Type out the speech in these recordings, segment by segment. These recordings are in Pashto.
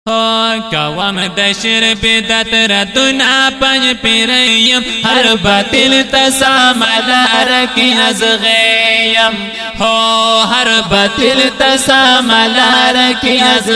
کوم د شر بدعت ردنا پنج پیریم ہر باطل تسامل رکی از غیم ہو ہر باطل تسامل رکی از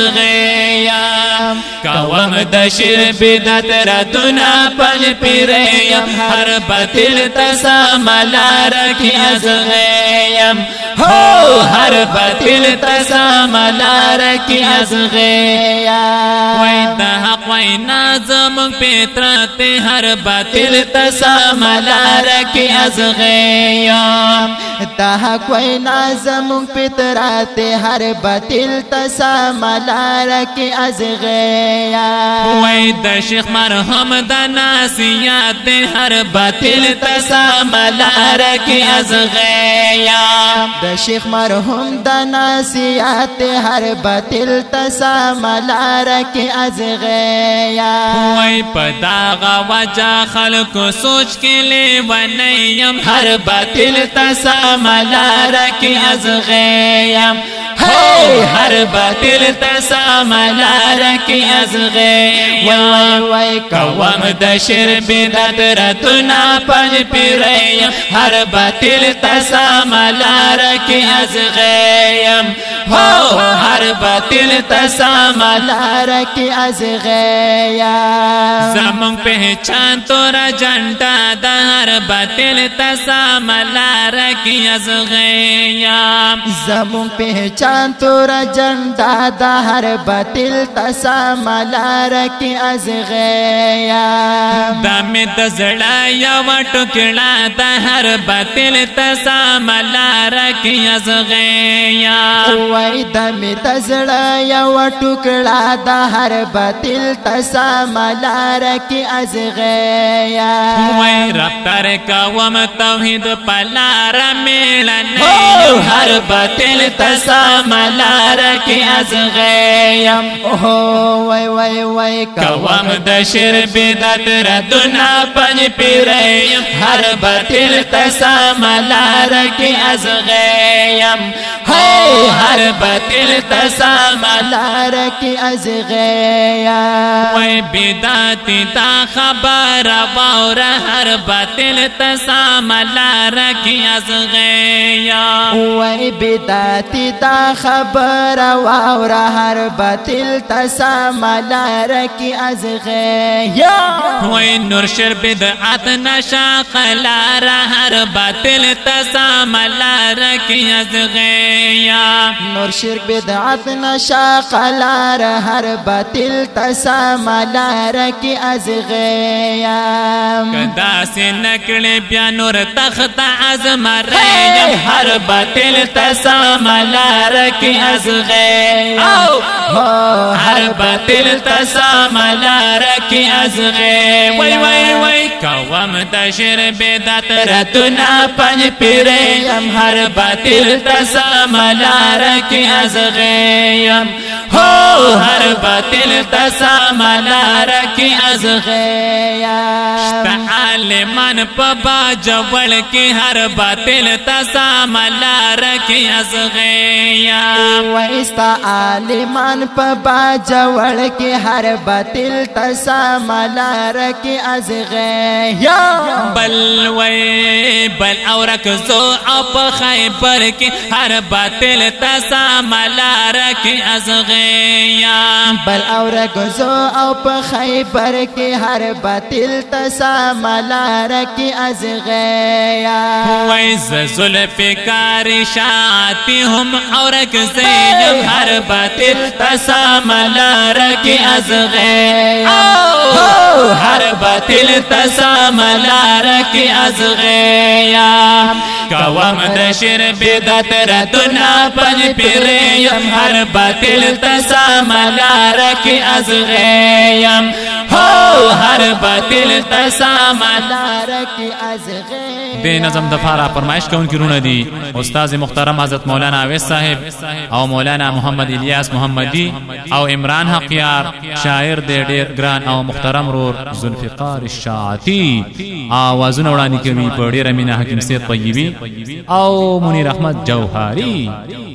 غیم کوم د شر بدعت ردنا پنج پیریم ہر باطل تسامل رکی از غیم ہو ہر باطل تسامل رکی از غیم وای دا حق وای نازم پیترات ہر باطل تسامل رکی از غیم دا حق وای نازم پیترات ہر باطل تسامل رکی از غیم وای دا شیخ مرحوم دا ناسیات ہر باطل تسامل رکی از غیم دا شیخ مرحوم دا ناسیات ہر باطل تسامل رکی از غیم وای پداغا وجہ خلق سوچ کے لے ونیم ہر باطل تسامل رکی از غیم ہر باطل تسامل رکی از غیم وای کوم د شر بدعت ردنا پنج پیریم ہر باطل تسامل رکی از غیم ہر باطل تسامل رکی از غیم زمان پہچان تورا جھنڈا دا ہر باطل تسامل رکی از غیم زمان پہچان تورا جھنڈا دا ہر باطل تسامل رکی از غیم دم دزڑا یا ٹکڑا دا ہر باطل تسامل رکی از غیم وای دم دزڑا یا ٹکڑا دا ہر باطل تسامل رکی از غیم وای رفتار کوم توحید پلار میلن ہر باطل تسامل رکی از غیم وای وای وای کوم د شر بدعت ردنا پنج پیریم ہر باطل تسامل رکی از غیم ہر باطل تسامل رکی از غیم وای بدعت دا خبر واور ہر باطل تسامل رکی از غیم وای بدعت دا خبر واور ہر باطل تسامل رکی از غیم وای نور شر بدعت نشا قلار ہر باطل تسامل رکی از غیم نور شرک بدعت نشا قلار ہر باطل تسامل رکی از غیم کدا سے نکڑ بیا نور تخت عظم ریم ہر باطل تسامل رکی از غیم ہر باطل تسامل رکی از غیم وای وای وای کوم د شر بدعت ردنا پنج پیریم ہر باطل تسامل رکی از غیم ہر باطل تسامل رکی از غیم عالمان پبا جوڑ کی ہر باطل تسامل رکی از غیم ویستا عالمان پبا جوڑ کی ہر باطل تسامل رکی از غیم بل وی بل اورک زو اپ خیبر کی ہر باطل تسامل رکی از غیم بل اورک زو اپ خیبر کی ہر باطل تسامل رکی از غیم ویز ظلف کاری شاعتی ہم اورک زیم ہر باطل تسامل رکی از غیم ہر باطل تسامل رکی از غیم کوم د شر بدعت ردنا پنج پیریم ہر باطل تسامل رکی از غیم ہر باطل تسامل رکی از غیم دے نظم دفارہ فرمائش کون کی رونہ دی استاذ محترم حضرت مولانا عویس صاحب او مولانا محمد الیاس محمدی او عمران حقیار شاعر دے دیر گران او محترم رور ذوالفقار الشاعتی آوازون اوڑانی کمی پڑی رمینہ حکیم سید طیبی او منیر احمد جوہاری